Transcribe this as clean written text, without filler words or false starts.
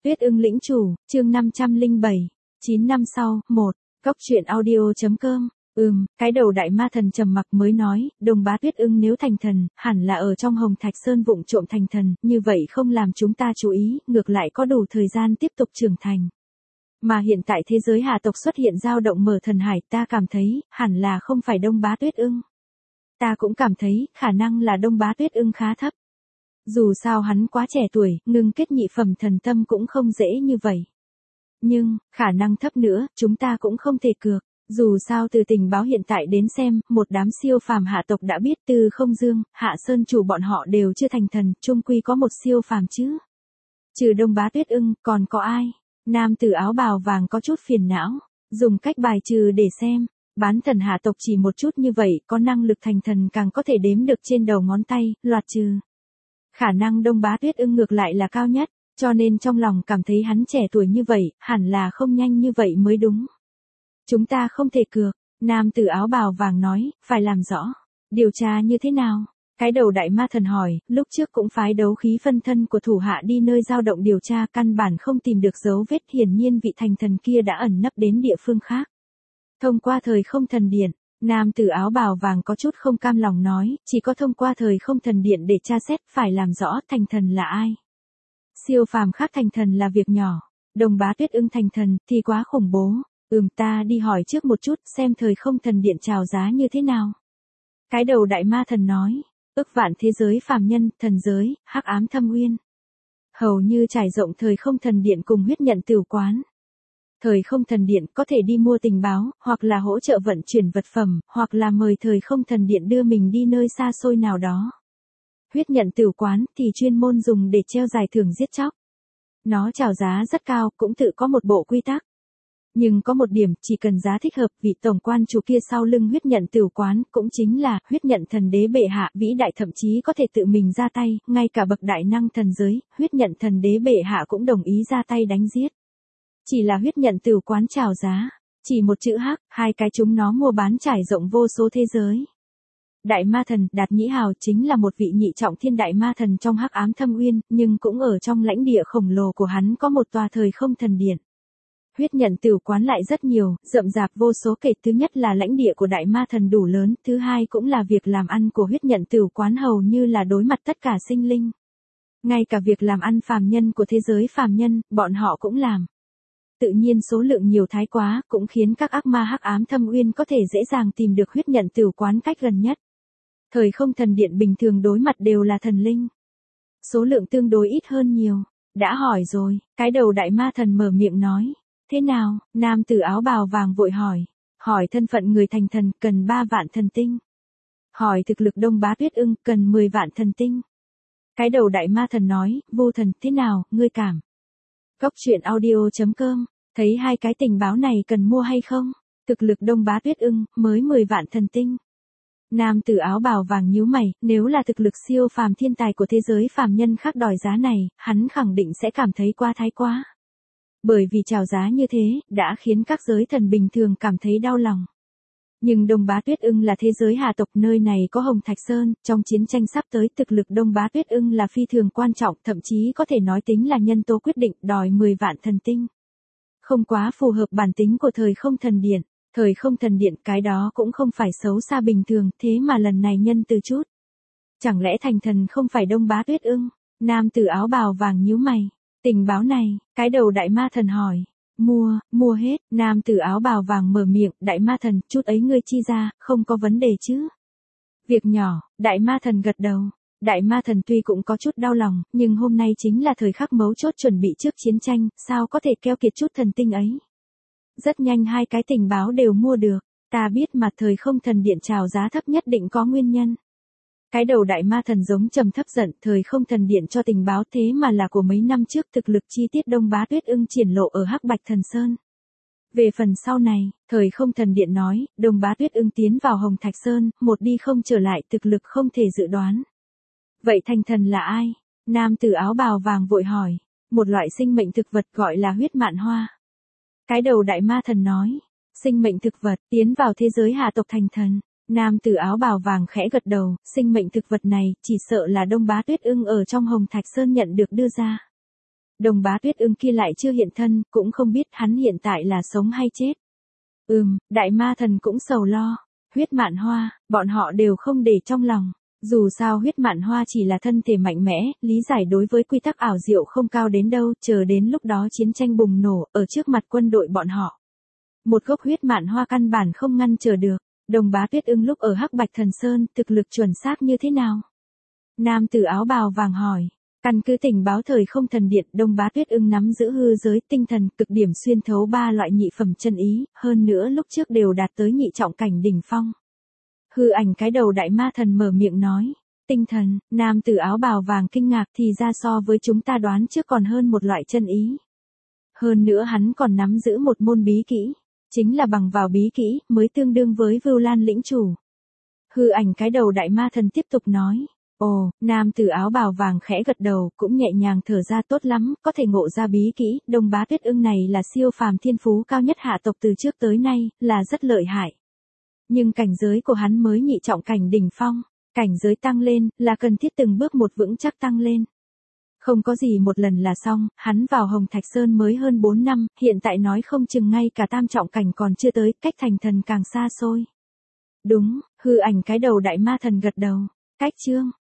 Tuyết ưng lĩnh chủ, chương 507, 9 năm sau, 1, Cốc truyện audio.com. Cái đầu đại ma thần trầm mặc mới nói, Đồng Bá Tuyết ưng nếu thành thần, hẳn là ở trong Hồng Thạch Sơn vụng trộm thành thần, như vậy không làm chúng ta chú ý, ngược lại có đủ thời gian tiếp tục trưởng thành. Mà hiện tại thế giới hà tộc xuất hiện dao động mở thần hải, ta cảm thấy, hẳn là không phải Đông Bá Tuyết ưng. Ta cũng cảm thấy, khả năng là Đông Bá Tuyết ưng khá thấp. Dù sao hắn quá trẻ tuổi, ngưng kết nhị phẩm thần tâm cũng không dễ như vậy. Nhưng, khả năng thấp nữa, chúng ta cũng không thể cược. Dù sao từ tình báo hiện tại đến xem, một đám siêu phàm hạ tộc đã biết từ Không Dương, Hạ Sơn chủ bọn họ đều chưa thành thần, chung quy có một siêu phàm chứ. Trừ Đông Bá Tuyết ưng, còn có ai? Nam tử áo bào vàng có chút phiền não, dùng cách bài trừ để xem. Bán thần hạ tộc chỉ một chút như vậy, có năng lực thành thần càng có thể đếm được trên đầu ngón tay, loạt trừ. Khả năng Đông Bá Tuyết ưng ngược lại là cao nhất, cho nên trong lòng cảm thấy hắn trẻ tuổi như vậy, hẳn là không nhanh như vậy mới đúng. Chúng ta không thể cược, nam tử áo bào vàng nói, phải làm rõ. Điều tra như thế nào? Cái đầu đại ma thần hỏi, lúc trước cũng phái đấu khí phân thân của thủ hạ đi nơi dao động điều tra, căn bản không tìm được dấu vết, hiển nhiên vị thành thần kia đã ẩn nấp đến địa phương khác. Thông qua thời không thần điện, nam tử áo bào vàng có chút không cam lòng nói, chỉ có thông qua thời không thần điện để tra xét, phải làm rõ thành thần là ai. Siêu phàm khác thành thần là việc nhỏ, Đồng Bá Tuyết ưng thành thần thì quá khủng bố. Ta đi hỏi trước một chút xem thời không thần điện chào giá như thế nào. Cái đầu đại ma thần nói, ức vạn thế giới phàm nhân, thần giới, hắc ám thâm uyên. Hầu như trải rộng thời không thần điện cùng huyết nhận tửu quán. Thời không thần điện có thể đi mua tình báo, hoặc là hỗ trợ vận chuyển vật phẩm, hoặc là mời thời không thần điện đưa mình đi nơi xa xôi nào đó. Huyết nhận tửu quán thì chuyên môn dùng để treo giải thưởng giết chóc. Nó chào giá rất cao, cũng tự có một bộ quy tắc. Nhưng có một điểm, chỉ cần giá thích hợp, vị tổng quan chủ kia sau lưng huyết nhận tửu quán, cũng chính là, huyết nhận thần đế bệ hạ, vĩ đại thậm chí có thể tự mình ra tay, ngay cả bậc đại năng thần giới, huyết nhận thần đế bệ hạ cũng đồng ý ra tay đánh giết. Chỉ là huyết nhận tửu quán chào giá, chỉ một chữ hắc, hai cái chúng nó mua bán trải rộng vô số thế giới. Đại ma thần, Đạt Nhĩ Hào chính là một vị nhị trọng thiên đại ma thần trong hắc ám thâm uyên, nhưng cũng ở trong lãnh địa khổng lồ của hắn có một tòa thời không thần điện. Huyết nhận tửu quán lại rất nhiều, rậm rạp vô số kể, thứ nhất là lãnh địa của đại ma thần đủ lớn, thứ hai cũng là việc làm ăn của huyết nhận tửu quán hầu như là đối mặt tất cả sinh linh. Ngay cả việc làm ăn phàm nhân của thế giới phàm nhân, bọn họ cũng làm. Tự nhiên số lượng nhiều thái quá, cũng khiến các ác ma hắc ám thâm uyên có thể dễ dàng tìm được huyết nhận tửu quán cách gần nhất. Thời không thần điện bình thường đối mặt đều là thần linh. Số lượng tương đối ít hơn nhiều. Đã hỏi rồi, cái đầu đại ma thần mở miệng nói. Thế nào? Nam tử áo bào vàng vội hỏi. Hỏi thân phận người thành thần, cần 3 vạn thần tinh. Hỏi thực lực Đông Bá Tuyết ưng, cần 10 vạn thần tinh. Cái đầu đại ma thần nói, vô thần, thế nào, ngươi cảm. Cốc truyện audio.com, thấy hai cái tình báo này cần mua hay không? Thực lực Đông Bá Tuyết ưng, mới 10 vạn thần tinh. Nam tử áo bào vàng nhíu mày, nếu là thực lực siêu phàm thiên tài của thế giới phàm nhân khác đòi giá này, hắn khẳng định sẽ cảm thấy quá thái quá. Bởi vì chào giá như thế, đã khiến các giới thần bình thường cảm thấy đau lòng. Nhưng Đông Bá Tuyết ưng là thế giới hà tộc, nơi này có Hồng Thạch Sơn, trong chiến tranh sắp tới thực lực Đông Bá Tuyết ưng là phi thường quan trọng, thậm chí có thể nói tính là nhân tố quyết định, đòi 10 vạn thần tinh. Không quá phù hợp bản tính của thời không thần điện. Thời không thần điện cái đó cũng không phải xấu xa bình thường, thế mà lần này nhân từ chút. Chẳng lẽ thành thần không phải Đông Bá Tuyết ưng? Nam tử áo bào vàng nhíu mày. Tình báo này, cái đầu đại ma thần hỏi. Mua hết, nam tử áo bào vàng mở miệng, đại ma thần, chút ấy ngươi chi ra, không có vấn đề chứ. Việc nhỏ, đại ma thần gật đầu. Đại ma thần tuy cũng có chút đau lòng, nhưng hôm nay chính là thời khắc mấu chốt chuẩn bị trước chiến tranh, sao có thể keo kiệt chút thần tinh ấy. Rất nhanh hai cái tình báo đều mua được, ta biết mà thời không thần điện chào giá thấp nhất định có nguyên nhân. Cái đầu đại ma thần giống trầm thấp giận, thời không thần điện cho tình báo thế mà là của mấy năm trước, thực lực chi tiết Đông Bá Tuyết ưng triển lộ ở Hắc Bạch Thần Sơn. Về phần sau này, thời không thần điện nói, Đông Bá Tuyết ưng tiến vào Hồng Thạch Sơn, một đi không trở lại, thực lực không thể dự đoán. Vậy thành thần là ai? Nam tử áo bào vàng vội hỏi. Một loại sinh mệnh thực vật gọi là huyết mạn hoa. Cái đầu đại ma thần nói, sinh mệnh thực vật tiến vào thế giới hạ tộc thành thần. Nam tử áo bào vàng khẽ gật đầu, sinh mệnh thực vật này chỉ sợ là Đông Bá Tuyết ưng ở trong Hồng Thạch Sơn nhận được đưa ra. Đồng Bá Tuyết Ưng kia lại chưa hiện thân, cũng không biết hắn hiện tại là sống hay chết. Đại ma thần cũng sầu lo. Huyết Mạn Hoa, bọn họ đều không để trong lòng. Dù sao Huyết Mạn Hoa chỉ là thân thể mạnh mẽ, lý giải đối với quy tắc ảo diệu không cao đến đâu, chờ đến lúc đó chiến tranh bùng nổ, ở trước mặt quân đội bọn họ. Một gốc Huyết Mạn Hoa căn bản không ngăn trở được. Đồng Bá Tuyết Ưng lúc ở Hắc Bạch Thần Sơn, thực lực chuẩn xác như thế nào? Nam tử áo bào vàng hỏi. Căn cứ tình báo thời không thần điện, Đồng Bá Tuyết Ưng nắm giữ hư giới tinh thần, cực điểm xuyên thấu 3 loại nhị phẩm chân ý, hơn nữa lúc trước đều đạt tới nhị trọng cảnh đỉnh phong. Hư ảnh cái đầu đại ma thần mở miệng nói. Tinh thần, nam tử áo bào vàng kinh ngạc, thì ra so với chúng ta đoán trước còn hơn một loại chân ý. Hơn nữa hắn còn nắm giữ một môn bí kỹ. Chính là bằng vào bí kỹ, mới tương đương với Vưu Lan lĩnh chủ. Hư ảnh cái đầu đại ma thần tiếp tục nói. Ồ, nam tử áo bào vàng khẽ gật đầu, cũng nhẹ nhàng thở ra, tốt lắm, có thể ngộ ra bí kỹ, Đồng Bá Tuyết Ưng này là siêu phàm thiên phú cao nhất hạ tộc từ trước tới nay, là rất lợi hại. Nhưng cảnh giới của hắn mới nhị trọng cảnh đỉnh phong, cảnh giới tăng lên, là cần thiết từng bước một vững chắc tăng lên. Không có gì một lần là xong, hắn vào Hồng Thạch Sơn mới hơn 4 năm, hiện tại nói không chừng ngay cả tam trọng cảnh còn chưa tới, cách thành thần càng xa xôi. Đúng, hư ảnh cái đầu đại ma thần gật đầu. Cách chương